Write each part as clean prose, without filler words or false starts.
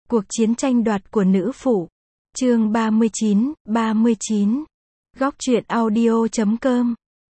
Cuộc chiến tranh đoạt của nữ phụ. Chương 39. Góc truyện audio.com.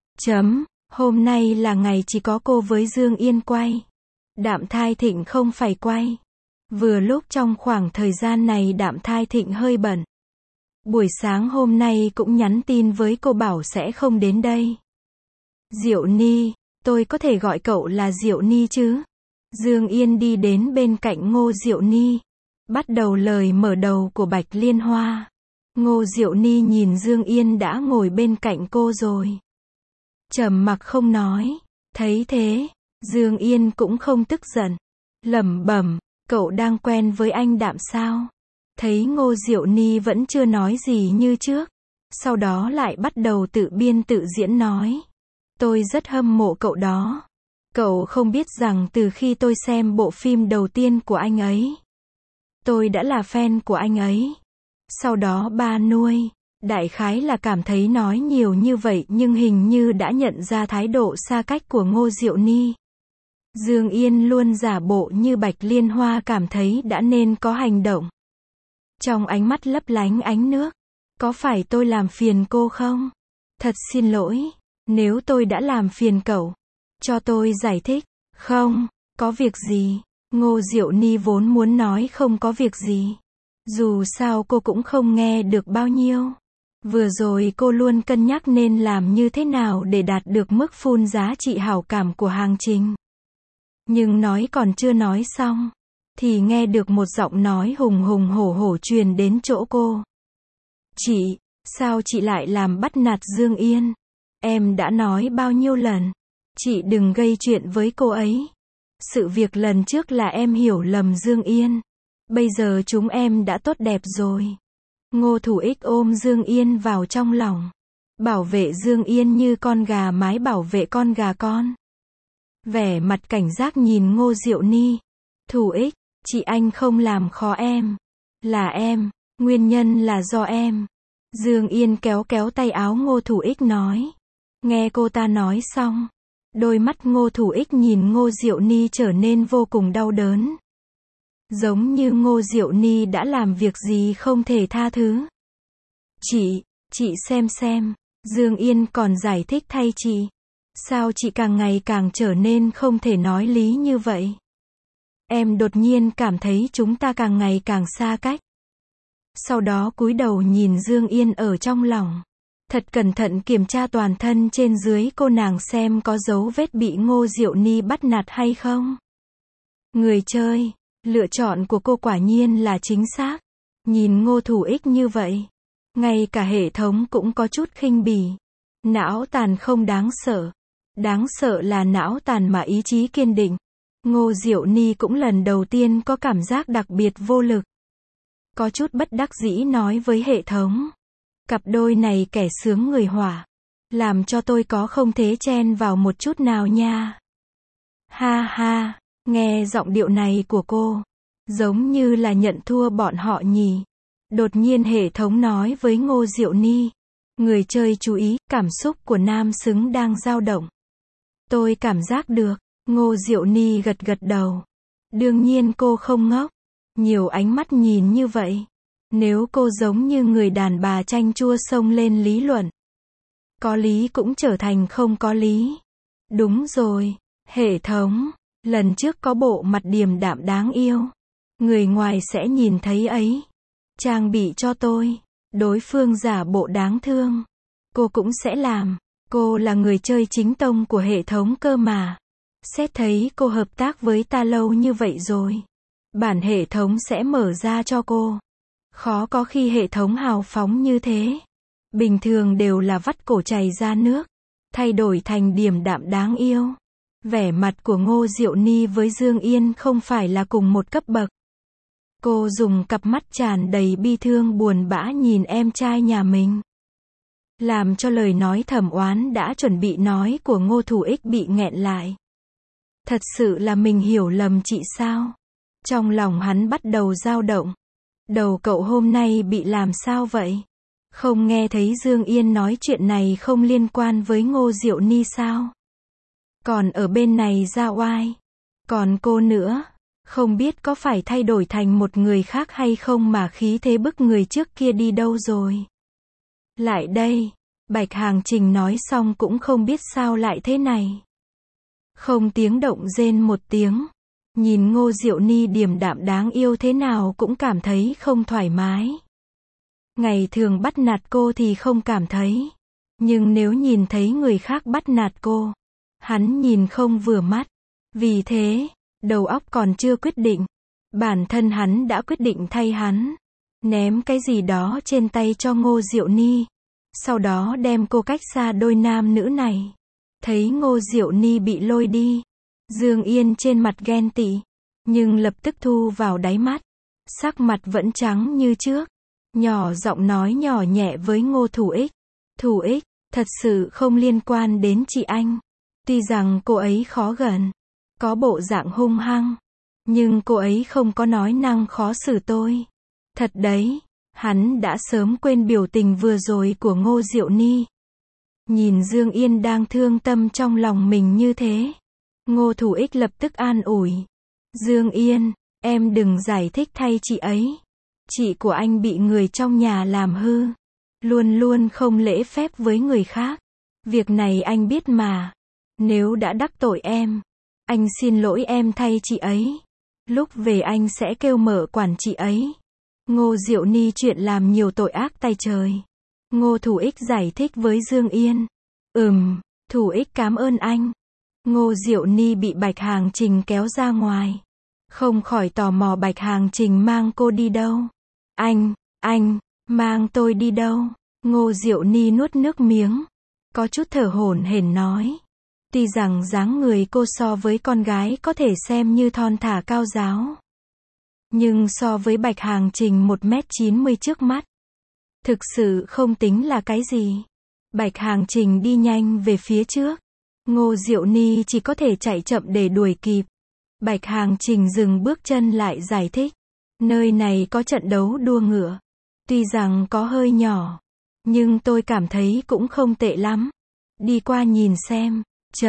Hôm nay là ngày chỉ có cô với Dương Yên quay. Đạm Thai Thịnh không phải quay. Vừa lúc trong khoảng thời gian này Đạm Thai Thịnh hơi bận. Buổi sáng hôm nay cũng nhắn tin với cô bảo sẽ không đến đây. Diệu Ni, tôi có thể gọi cậu là Diệu Ni chứ? Dương Yên đi đến bên cạnh Ngô Diệu Ni. Bắt đầu lời mở đầu của Bạch Liên Hoa. Ngô Diệu Ni nhìn Dương Yên đã ngồi bên cạnh cô rồi. Trầm mặc không nói. Thấy thế, Dương Yên cũng không tức giận. Lẩm bẩm, cậu đang quen với anh Đạm sao? Thấy Ngô Diệu Ni vẫn chưa nói gì như trước. Sau đó lại bắt đầu tự biên tự diễn nói. Tôi rất hâm mộ cậu đó. Cậu không biết rằng từ khi tôi xem bộ phim đầu tiên của anh ấy, tôi đã là fan của anh ấy. Sau đó ba nuôi, đại khái là cảm thấy nói nhiều như vậy nhưng hình như đã nhận ra thái độ xa cách của Ngô Diệu Ni. Dương Yên luôn giả bộ như Bạch Liên Hoa cảm thấy đã nên có hành động. Trong ánh mắt lấp lánh ánh nước. Có phải tôi làm phiền cô không? Thật xin lỗi, nếu tôi đã làm phiền cậu. Cho tôi giải thích. Không, có việc gì? Ngô Diệu Ni vốn muốn nói không có việc gì. Dù sao cô cũng không nghe được bao nhiêu. Vừa rồi cô luôn cân nhắc nên làm như thế nào để đạt được mức full giá trị hảo cảm của Hàng Trình. Nhưng nói còn chưa nói xong, thì nghe được một giọng nói hùng hùng hổ hổ truyền đến chỗ cô. Chị, sao chị lại làm bắt nạt Dương Yên? Em đã nói bao nhiêu lần, chị đừng gây chuyện với cô ấy. Sự việc lần trước là em hiểu lầm Dương Yên. Bây giờ chúng em đã tốt đẹp rồi. Ngô Thủ Ích ôm Dương Yên vào trong lòng. Bảo vệ Dương Yên như con gà mái bảo vệ con gà con. Vẻ mặt cảnh giác nhìn Ngô Diệu Ni. Thủ Ích, chị anh không làm khó em. Là em, nguyên nhân là do em. Dương Yên kéo kéo tay áo Ngô Thủ Ích nói. Nghe cô ta nói xong, đôi mắt Ngô Thủ Ích nhìn Ngô Diệu Ni trở nên vô cùng đau đớn. Giống như Ngô Diệu Ni đã làm việc gì không thể tha thứ. Chị xem, Dương Yên còn giải thích thay chị. Sao chị càng ngày càng trở nên không thể nói lý như vậy? Em đột nhiên cảm thấy chúng ta càng ngày càng xa cách. Sau đó cúi đầu nhìn Dương Yên ở trong lòng. Thật cẩn thận kiểm tra toàn thân trên dưới cô nàng xem có dấu vết bị Ngô Diệu Ni bắt nạt hay không. Người chơi, lựa chọn của cô quả nhiên là chính xác. Nhìn Ngô Thủ Ích như vậy, ngay cả hệ thống cũng có chút khinh bỉ. Não tàn không đáng sợ. Đáng sợ là não tàn mà ý chí kiên định. Ngô Diệu Ni cũng lần đầu tiên có cảm giác đặc biệt vô lực. Có chút bất đắc dĩ nói với hệ thống. Cặp đôi này kẻ sướng người hỏa. Làm cho tôi có không thế chen vào một chút nào nha. Ha ha, nghe giọng điệu này của cô, giống như là nhận thua bọn họ nhỉ. Đột nhiên hệ thống nói với Ngô Diệu Ni. Người chơi chú ý, cảm xúc của nam xứng đang dao động. Tôi cảm giác được. Ngô Diệu Ni gật gật đầu. Đương nhiên cô không ngốc. Nhiều ánh mắt nhìn như vậy. Nếu cô giống như người đàn bà chanh chua xông lên lý luận. Có lý cũng trở thành không có lý. Đúng rồi. Hệ thống. Lần trước có bộ mặt điềm đạm đáng yêu. Người ngoài sẽ nhìn thấy ấy. Trang bị cho tôi. Đối phương giả bộ đáng thương. Cô cũng sẽ làm. Cô là người chơi chính tông của hệ thống cơ mà. Xét thấy cô hợp tác với ta lâu như vậy rồi. Bản hệ thống sẽ mở ra cho cô. Khó có khi hệ thống hào phóng như thế. Bình thường đều là vắt cổ chảy ra nước. Thay đổi thành điềm đạm đáng yêu. Vẻ mặt của Ngô Diệu Ni với Dương Yên không phải là cùng một cấp bậc. Cô dùng cặp mắt tràn đầy bi thương buồn bã nhìn em trai nhà mình. Làm cho lời nói thầm oán đã chuẩn bị nói của Ngô Thủ Ích bị nghẹn lại. Thật sự là mình hiểu lầm chị sao? Trong lòng hắn bắt đầu dao động. Đầu cậu hôm nay bị làm sao vậy? Không nghe thấy Dương Yên nói chuyện này không liên quan với Ngô Diệu Ni sao? Còn ở bên này ra oai. Còn cô nữa. Không biết có phải thay đổi thành một người khác hay không mà khí thế bức người trước kia đi đâu rồi. Lại đây. Bạch Hàng Trình nói xong cũng không biết sao lại thế này. Không tiếng động rên một tiếng. Nhìn Ngô Diệu Ni điềm đạm đáng yêu thế nào cũng cảm thấy không thoải mái. Ngày thường bắt nạt cô thì không cảm thấy. Nhưng nếu nhìn thấy người khác bắt nạt cô, hắn nhìn không vừa mắt. Vì thế, đầu óc còn chưa quyết định. Bản thân hắn đã quyết định thay hắn. Ném cái gì đó trên tay cho Ngô Diệu Ni. Sau đó đem cô cách xa đôi nam nữ này. Thấy Ngô Diệu Ni bị lôi đi. Dương Yên trên mặt ghen tị. Nhưng lập tức thu vào đáy mắt. Sắc mặt vẫn trắng như trước. Nhỏ giọng nói nhỏ nhẹ với Ngô Thủ Ích. Thủ Ích, thật sự không liên quan đến chị anh. Tuy rằng cô ấy khó gần. Có bộ dạng hung hăng. Nhưng cô ấy không có nói năng khó xử tôi. Thật đấy. Hắn đã sớm quên biểu tình vừa rồi của Ngô Diệu Ni. Nhìn Dương Yên đang thương tâm trong lòng mình như thế. Ngô Thủ Ích lập tức an ủi. Dương Yên, em đừng giải thích thay chị ấy. Chị của anh bị người trong nhà làm hư. Luôn luôn không lễ phép với người khác. Việc này anh biết mà. Nếu đã đắc tội em, anh xin lỗi em thay chị ấy. Lúc về anh sẽ kêu mở quản chị ấy. Ngô Diệu Ni chuyện làm nhiều tội ác tay trời. Ngô Thủ Ích giải thích với Dương Yên. Thủ Ích cảm ơn anh. Ngô Diệu Ni bị Bạch Hàng Trình kéo ra ngoài. Không khỏi tò mò Bạch Hàng Trình mang cô đi đâu. Anh, mang tôi đi đâu? Ngô Diệu Ni nuốt nước miếng. Có chút thở hổn hển nói. Tuy rằng dáng người cô so với con gái có thể xem như thon thả cao ráo. Nhưng so với Bạch Hàng Trình 1m90 trước mắt. Thực sự không tính là cái gì. Bạch Hàng Trình đi nhanh về phía trước. Ngô Diệu Ni chỉ có thể chạy chậm để đuổi kịp. Bạch Hàng Trình dừng bước chân lại giải thích. Nơi này có trận đấu đua ngựa. Tuy rằng có hơi nhỏ. Nhưng tôi cảm thấy cũng không tệ lắm. Đi qua nhìn xem.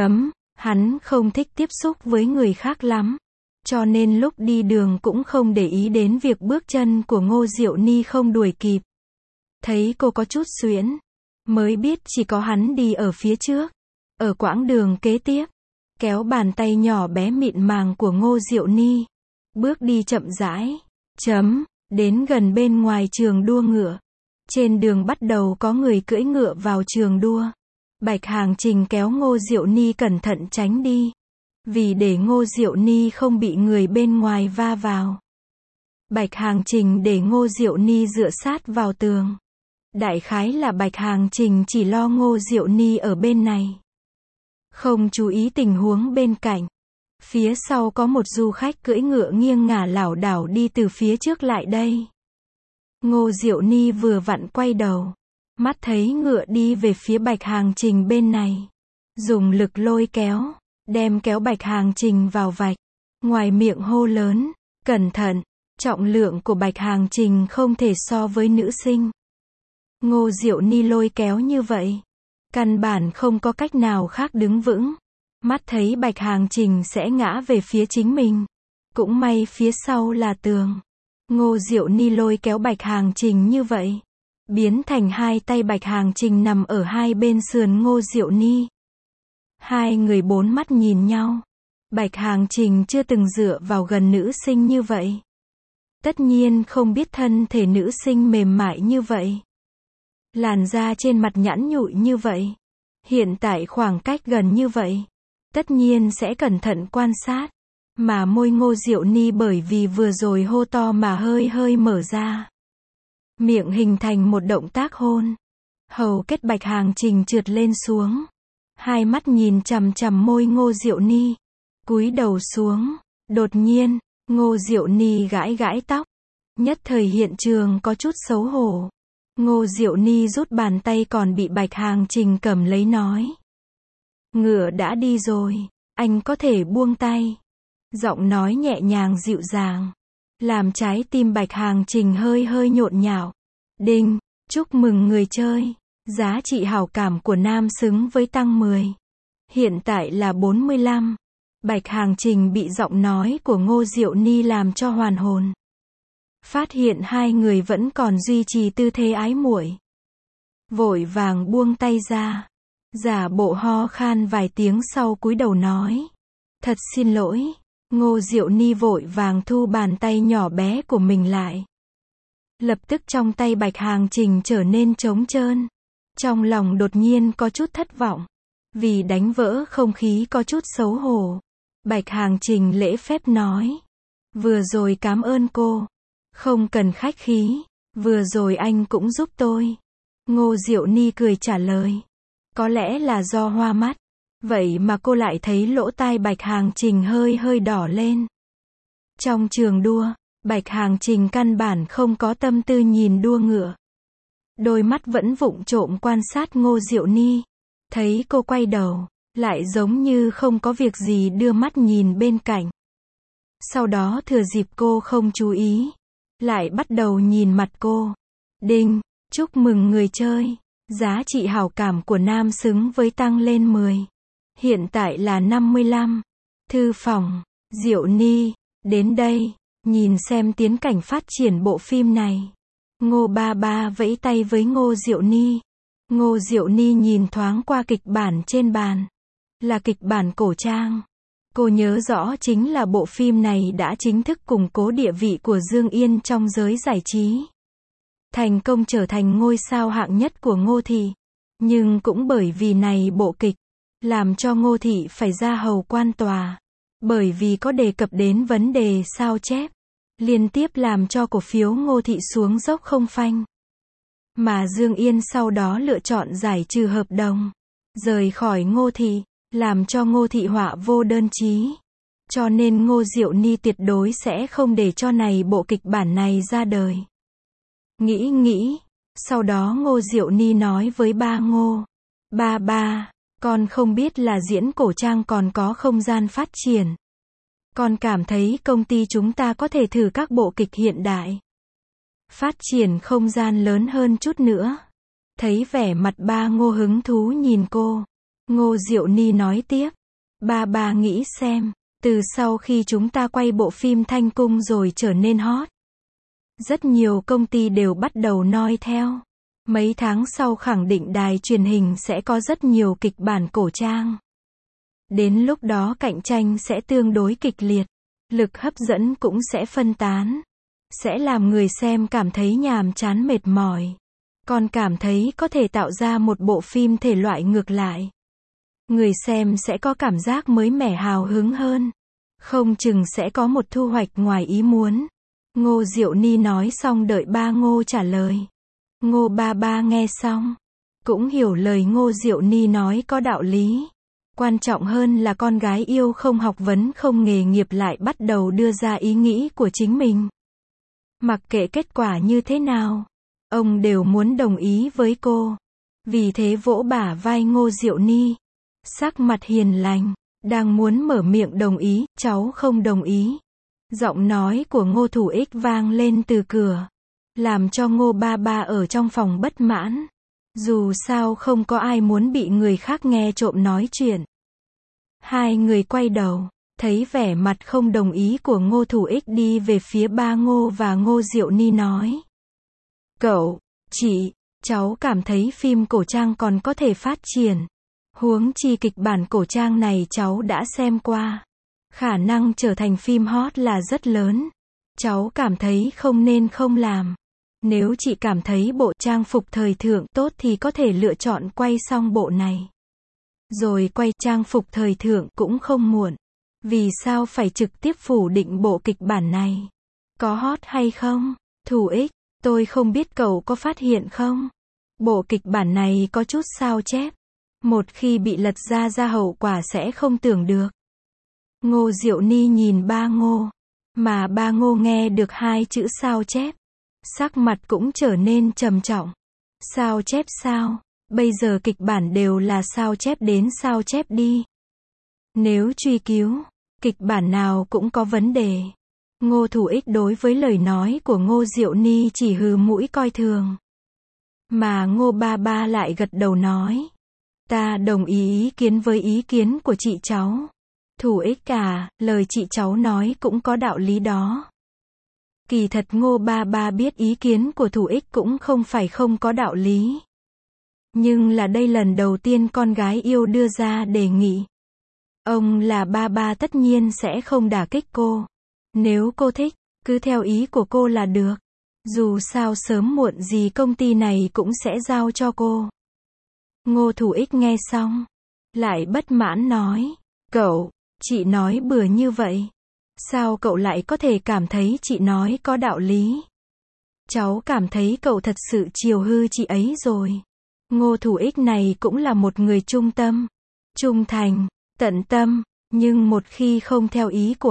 Hắn không thích tiếp xúc với người khác lắm. Cho nên lúc đi đường cũng không để ý đến việc bước chân của Ngô Diệu Ni không đuổi kịp. Thấy cô có chút suyễn. Mới biết chỉ có hắn đi ở phía trước. Ở quãng đường kế tiếp. Kéo bàn tay nhỏ bé mịn màng của Ngô Diệu Ni. Bước đi chậm rãi. Đến gần bên ngoài trường đua ngựa. Trên đường bắt đầu có người cưỡi ngựa vào trường đua. Bạch Hàng Trình kéo Ngô Diệu Ni cẩn thận tránh đi. Vì để Ngô Diệu Ni không bị người bên ngoài va vào. Bạch Hàng Trình để Ngô Diệu Ni dựa sát vào tường. Đại khái là Bạch Hàng Trình chỉ lo Ngô Diệu Ni ở bên này. Không chú ý tình huống bên cạnh. Phía sau có một du khách cưỡi ngựa nghiêng ngả lảo đảo đi từ phía trước lại đây. Ngô Diệu Ni vừa vặn quay đầu. Mắt thấy ngựa đi về phía Bạch Hàng Trình bên này. Dùng lực lôi kéo. Đem kéo Bạch Hàng Trình vào vạch. Ngoài miệng hô lớn. Cẩn thận. Trọng lượng của Bạch Hàng Trình không thể so với nữ sinh. Ngô Diệu Ni lôi kéo như vậy. Căn bản không có cách nào khác đứng vững. Mắt thấy Bạch Hàng Trình sẽ ngã về phía chính mình. Cũng may phía sau là tường. Ngô Diệu Ni lôi kéo Bạch Hàng Trình như vậy. Biến thành hai tay Bạch Hàng Trình nằm ở hai bên sườn Ngô Diệu Ni. Hai người bốn mắt nhìn nhau. Bạch Hàng Trình chưa từng dựa vào gần nữ sinh như vậy. Tất nhiên không biết thân thể nữ sinh mềm mại như vậy. Làn da trên mặt nhẵn nhụi như vậy. Hiện tại khoảng cách gần như vậy. Tất nhiên sẽ cẩn thận quan sát. Mà môi Ngô Diệu Ni bởi vì vừa rồi hô to mà hơi hơi mở ra. Miệng hình thành một động tác hôn. Hầu kết Bạch Hàng Trình trượt lên xuống. Hai mắt nhìn chằm chằm môi Ngô Diệu Ni. Cúi đầu xuống. Đột nhiên, Ngô Diệu Ni gãi gãi tóc. Nhất thời hiện trường có chút xấu hổ. Ngô Diệu Ni rút bàn tay còn bị Bạch Hàng Trình cầm lấy nói. Ngựa đã đi rồi. Anh có thể buông tay. Giọng nói nhẹ nhàng dịu dàng. Làm trái tim Bạch Hàng Trình hơi hơi nhộn nhạo. Đinh, chúc mừng người chơi. Giá trị hảo cảm của nam xứng với tăng 10. Hiện tại là 45. Bạch Hàng Trình bị giọng nói của Ngô Diệu Ni làm cho hoàn hồn. Phát hiện hai người vẫn còn duy trì tư thế ái muội. Vội vàng buông tay ra. Giả bộ ho khan vài tiếng sau cúi đầu nói. Thật xin lỗi. Ngô Diệu Ni vội vàng thu bàn tay nhỏ bé của mình lại. Lập tức trong tay Bạch Hàng Trình trở nên trống trơn. Trong lòng đột nhiên có chút thất vọng. Vì đánh vỡ không khí có chút xấu hổ. Bạch Hàng Trình lễ phép nói. Vừa rồi cảm ơn cô. Không cần khách khí. Vừa rồi anh cũng giúp tôi. Ngô Diệu Ni cười trả lời. Có lẽ là do hoa mắt. Vậy mà cô lại thấy lỗ tai Bạch Hàng Trình hơi hơi đỏ lên. Trong trường đua, Bạch Hàng Trình căn bản không có tâm tư nhìn đua ngựa. Đôi mắt vẫn vụng trộm quan sát Ngô Diệu Ni. Thấy cô quay đầu, lại giống như không có việc gì đưa mắt nhìn bên cạnh. Sau đó thừa dịp cô không chú ý, lại bắt đầu nhìn mặt cô. Đinh, chúc mừng người chơi. Giá trị hảo cảm của nam xứng với tăng lên 10. Hiện tại là 55. Thư phòng, Diệu Ni, đến đây, nhìn xem tiến cảnh phát triển bộ phim này. Ngô Ba Ba vẫy tay với Ngô Diệu Ni. Ngô Diệu Ni nhìn thoáng qua kịch bản trên bàn. Là kịch bản cổ trang. Cô nhớ rõ chính là bộ phim này đã chính thức củng cố địa vị của Dương Yên trong giới giải trí. Thành công trở thành ngôi sao hạng nhất của Ngô Thị. Nhưng cũng bởi vì này bộ kịch, làm cho Ngô Thị phải ra hầu quan tòa. Bởi vì có đề cập đến vấn đề sao chép. Liên tiếp làm cho cổ phiếu Ngô Thị xuống dốc không phanh. Mà Dương Yên sau đó lựa chọn giải trừ hợp đồng. Rời khỏi Ngô Thị, làm cho Ngô Thị họa vô đơn chí. Cho nên Ngô Diệu Ni tuyệt đối sẽ không để cho này bộ kịch bản này ra đời. Nghĩ, sau đó Ngô Diệu Ni nói với ba Ngô. Ba ba, con không biết là diễn cổ trang còn có không gian phát triển. Con cảm thấy công ty chúng ta có thể thử các bộ kịch hiện đại. Phát triển không gian lớn hơn chút nữa. Thấy vẻ mặt ba Ngô hứng thú nhìn cô. Ngô Diệu Ni nói tiếp. Ba nghĩ xem, từ sau khi chúng ta quay bộ phim Thanh Cung rồi trở nên hot. Rất nhiều công ty đều bắt đầu noi theo. Mấy tháng sau khẳng định đài truyền hình sẽ có rất nhiều kịch bản cổ trang. Đến lúc đó cạnh tranh sẽ tương đối kịch liệt. Lực hấp dẫn cũng sẽ phân tán. Sẽ làm người xem cảm thấy nhàm chán mệt mỏi. Còn cảm thấy có thể tạo ra một bộ phim thể loại ngược lại. Người xem sẽ có cảm giác mới mẻ hào hứng hơn. Không chừng sẽ có một thu hoạch ngoài ý muốn. Ngô Diệu Ni nói xong đợi ba Ngô trả lời. Ngô Ba Ba nghe xong, cũng hiểu lời Ngô Diệu Ni nói có đạo lý. Quan trọng hơn là con gái yêu không học vấn không nghề nghiệp lại bắt đầu đưa ra ý nghĩ của chính mình. Mặc kệ kết quả như thế nào, ông đều muốn đồng ý với cô. Vì thế vỗ bả vai Ngô Diệu Ni. Sắc mặt hiền lành, đang muốn mở miệng đồng ý, cháu không đồng ý. Giọng nói của Ngô Thủ Ích vang lên từ cửa. Làm cho Ngô Ba Ba ở trong phòng bất mãn. Dù sao không có ai muốn bị người khác nghe trộm nói chuyện. Hai người quay đầu, thấy vẻ mặt không đồng ý của Ngô Thủ Ích đi về phía ba Ngô và Ngô Diệu Ni nói. Cậu, chị, cháu cảm thấy phim cổ trang còn có thể phát triển. Huống chi kịch bản cổ trang này cháu đã xem qua. Khả năng trở thành phim hot là rất lớn. Cháu cảm thấy không nên không làm. Nếu chị cảm thấy bộ trang phục thời thượng tốt thì có thể lựa chọn quay xong bộ này. Rồi quay trang phục thời thượng cũng không muộn. Vì sao phải trực tiếp phủ định bộ kịch bản này? Có hot hay không? Thủ Ích, tôi không biết cậu có phát hiện không? Bộ kịch bản này có chút sao chép. Một khi bị lật ra hậu quả sẽ không tưởng được. Ngô Diệu Ni nhìn ba Ngô. Mà ba Ngô nghe được hai chữ sao chép. Sắc mặt cũng trở nên trầm trọng. Sao chép sao? Bây giờ kịch bản đều là sao chép đến sao chép đi. Nếu truy cứu, kịch bản nào cũng có vấn đề. Ngô Thủ Ích đối với lời nói của Ngô Diệu Ni chỉ hừ mũi coi thường. Mà Ngô Ba Ba lại gật đầu nói. Ta đồng ý ý kiến với ý kiến của chị cháu. Thủ ích à, lời chị cháu nói cũng có đạo lý đó. Kỳ thật Ngô ba ba biết ý kiến của Thủ ích cũng không phải không có đạo lý. Nhưng là đây lần đầu tiên con gái yêu đưa ra đề nghị. Ông là ba ba tất nhiên sẽ không đả kích cô. Nếu cô thích, cứ theo ý của cô là được. Dù sao sớm muộn gì công ty này cũng sẽ giao cho cô. Ngô Thủ ích nghe xong, lại bất mãn nói. Cậu, chị nói bừa như vậy. Sao cậu lại có thể cảm thấy chị nói có đạo lý? Cháu cảm thấy cậu thật sự chiều hư chị ấy rồi. Ngô Thủ ích này cũng là một người trung tâm, trung thành, tận tâm, nhưng một khi không theo ý của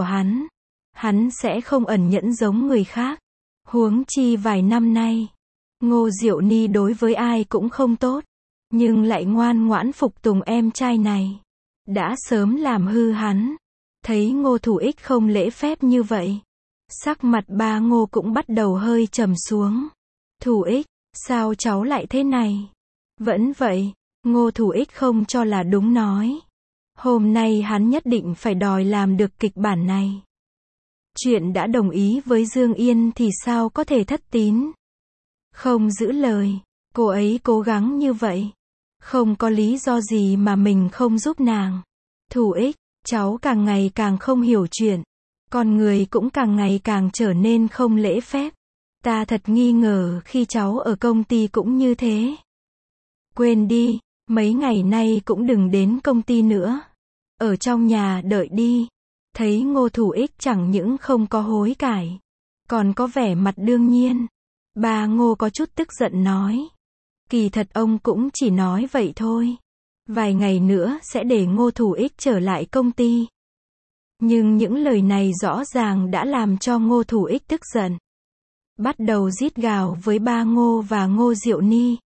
hắn sẽ không ẩn nhẫn giống người khác. Huống chi vài năm nay, Ngô Diệu Ni đối với ai cũng không tốt, nhưng lại ngoan ngoãn phục tùng em trai này. Đã sớm làm hư hắn. Thấy Ngô Thủ ích không lễ phép như vậy, sắc mặt ba Ngô cũng bắt đầu hơi trầm xuống. Thủ ích, sao cháu lại thế này? Vẫn vậy, Ngô Thủ ích không cho là đúng nói. Hôm nay hắn nhất định phải đòi làm được kịch bản này. Chuyện đã đồng ý với Dương Yên thì sao có thể thất tín? Không giữ lời, cô ấy cố gắng như vậy. Không có lý do gì mà mình không giúp nàng. Thủ ích, cháu càng ngày càng không hiểu chuyện. Con người cũng càng ngày càng trở nên không lễ phép. Ta thật nghi ngờ khi cháu ở công ty cũng như thế. Quên đi, mấy ngày nay cũng đừng đến công ty nữa. Ở trong nhà đợi đi. Thấy Ngô Thủ ích chẳng những không có hối cải, còn có vẻ mặt đương nhiên. Ba Ngô có chút tức giận nói. Kỳ thật ông cũng chỉ nói vậy thôi. Vài ngày nữa sẽ để Ngô Thủ ích trở lại công ty. Nhưng những lời này rõ ràng đã làm cho Ngô Thủ ích tức giận. Bắt đầu rít gào với ba Ngô và Ngô Diệu Ni.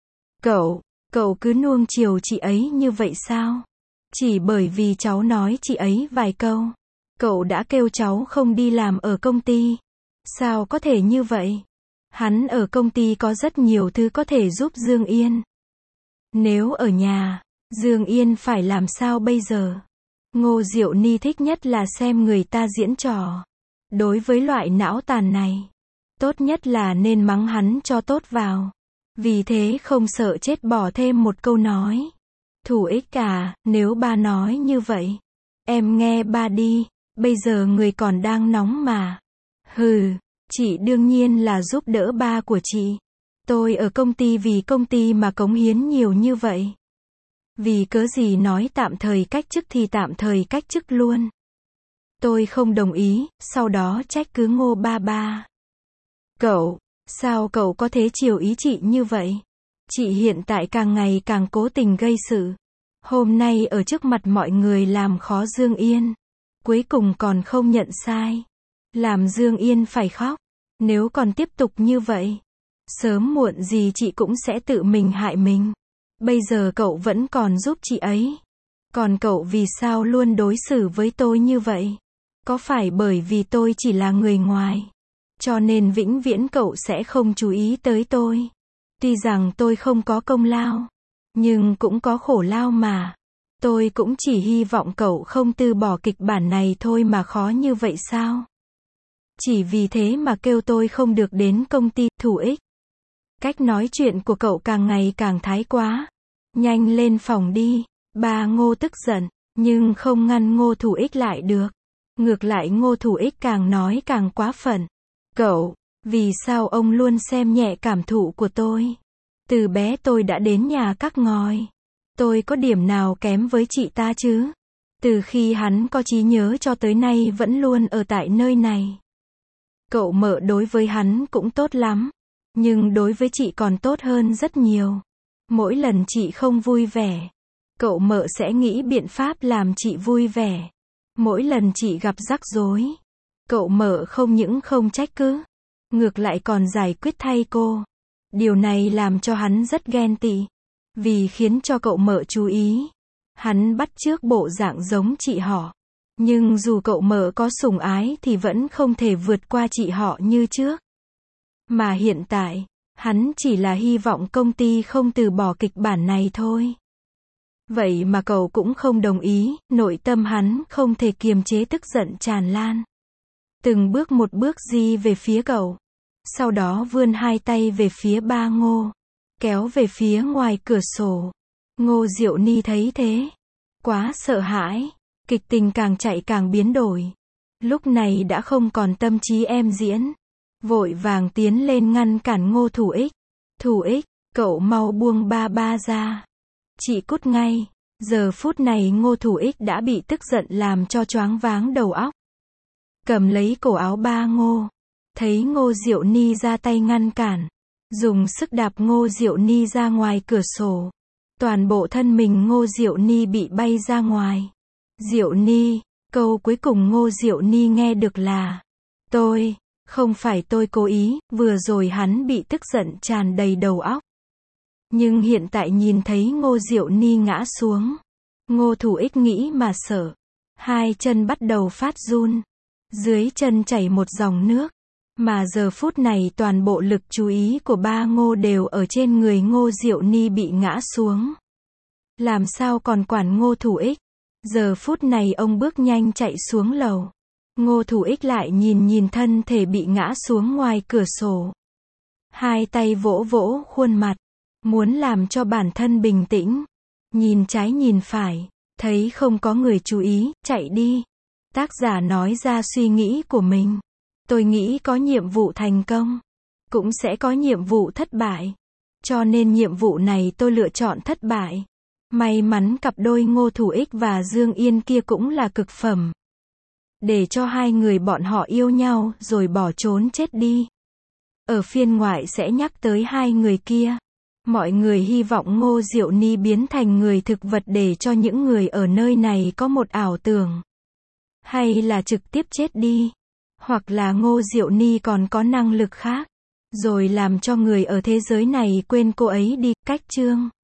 Cậu cứ nuông chiều chị ấy như vậy sao? Chỉ bởi vì cháu nói chị ấy vài câu, cậu đã kêu cháu không đi làm ở công ty. Sao có thể như vậy? Hắn ở công ty có rất nhiều thứ có thể giúp Dương Yên. Nếu ở nhà, Dương Yên phải làm sao bây giờ? Ngô Diệu Ni thích nhất là xem người ta diễn trò. Đối với loại não tàn này, tốt nhất là nên mắng hắn cho tốt vào. Vì thế không sợ chết bỏ thêm một câu nói. Thủ ích à, nếu ba nói như vậy, em nghe ba đi, bây giờ người còn đang nóng mà. Hừ, chị đương nhiên là giúp đỡ ba của chị. Tôi ở công ty vì công ty mà cống hiến nhiều như vậy. Vì cớ gì nói tạm thời cách chức thì tạm thời cách chức luôn. Tôi không đồng ý, sau đó trách cứ Ngô ba ba. Cậu, sao cậu có thể chiều ý chị như vậy? Chị hiện tại càng ngày càng cố tình gây sự. Hôm nay ở trước mặt mọi người làm khó Dương Yên. Cuối cùng còn không nhận sai. Làm Dương Yên phải khóc. Nếu còn tiếp tục như vậy, sớm muộn gì chị cũng sẽ tự mình hại mình. Bây giờ cậu vẫn còn giúp chị ấy. Còn cậu vì sao luôn đối xử với tôi như vậy? Có phải bởi vì tôi chỉ là người ngoài, cho nên vĩnh viễn cậu sẽ không chú ý tới tôi? Tuy rằng tôi không có công lao, nhưng cũng có khổ lao mà. Tôi cũng chỉ hy vọng cậu không từ bỏ kịch bản này thôi mà khó như vậy sao? Chỉ vì thế mà kêu tôi không được đến công ty. Thủ ích, cách nói chuyện của cậu càng ngày càng thái quá. Nhanh lên phòng đi. Ba Ngô tức giận, nhưng không ngăn Ngô Thủ ích lại được. Ngược lại Ngô Thủ ích càng nói càng quá phận. Cậu, vì sao ông luôn xem nhẹ cảm thụ của tôi? Từ bé tôi đã đến nhà các ngói. Tôi có điểm nào kém với chị ta chứ? Từ khi hắn có trí nhớ cho tới nay vẫn luôn ở tại nơi này. Cậu mợ đối với hắn cũng tốt lắm, nhưng đối với chị còn tốt hơn rất nhiều. Mỗi lần chị không vui vẻ, cậu mợ sẽ nghĩ biện pháp làm chị vui vẻ. Mỗi lần chị gặp rắc rối, cậu mợ không những không trách cứ, ngược lại còn giải quyết thay cô. Điều này làm cho hắn rất ghen tị. Vì khiến cho cậu mợ chú ý, hắn bắt chước bộ dạng giống chị họ. Nhưng dù cậu mợ có sủng ái thì vẫn không thể vượt qua chị họ như trước. Mà hiện tại, hắn chỉ là hy vọng công ty không từ bỏ kịch bản này thôi. Vậy mà cậu cũng không đồng ý, nội tâm hắn không thể kiềm chế tức giận tràn lan. Từng bước một bước đi về phía cậu. Sau đó vươn hai tay về phía ba Ngô. Kéo về phía ngoài cửa sổ. Ngô Diệu Ni thấy thế. Quá sợ hãi. Kịch tình càng chạy càng biến đổi. Lúc này đã không còn tâm trí em diễn. Vội vàng tiến lên ngăn cản Ngô Thủ Ích. Thủ Ích, cậu mau buông ba ba ra. Chị cút ngay. Giờ phút này Ngô Thủ Ích đã bị tức giận làm cho choáng váng đầu óc. Cầm lấy cổ áo ba Ngô. Thấy Ngô Diệu Ni ra tay ngăn cản. Dùng sức đạp Ngô Diệu Ni ra ngoài cửa sổ. Toàn bộ thân mình Ngô Diệu Ni bị bay ra ngoài. Diệu Ni, câu cuối cùng Ngô Diệu Ni nghe được là không phải tôi cố ý, vừa rồi hắn bị tức giận tràn đầy đầu óc. Nhưng hiện tại nhìn thấy Ngô Diệu Ni ngã xuống. Ngô Thủ Ích nghĩ mà sợ. Hai chân bắt đầu phát run. Dưới chân chảy một dòng nước. Mà giờ phút này toàn bộ lực chú ý của ba Ngô đều ở trên người Ngô Diệu Ni bị ngã xuống. Làm sao còn quản Ngô Thủ Ích? Giờ phút này ông bước nhanh chạy xuống lầu. Ngô Thủ Ích lại nhìn thân thể bị ngã xuống ngoài cửa sổ. Hai tay vỗ vỗ khuôn mặt. Muốn làm cho bản thân bình tĩnh. Nhìn trái nhìn phải. Thấy không có người chú ý, chạy đi. Tác giả nói ra suy nghĩ của mình. Tôi nghĩ có nhiệm vụ thành công. Cũng sẽ có nhiệm vụ thất bại. Cho nên nhiệm vụ này tôi lựa chọn thất bại. May mắn cặp đôi Ngô Thủ Ích và Dương Yên kia cũng là cực phẩm. Để cho hai người bọn họ yêu nhau rồi bỏ trốn chết đi. Ở phiên ngoại sẽ nhắc tới hai người kia. Mọi người hy vọng Ngô Diệu Ni biến thành người thực vật để cho những người ở nơi này có một ảo tưởng. Hay là trực tiếp chết đi. Hoặc là Ngô Diệu Ni còn có năng lực khác. Rồi làm cho người ở thế giới này quên cô ấy đi. Cách chương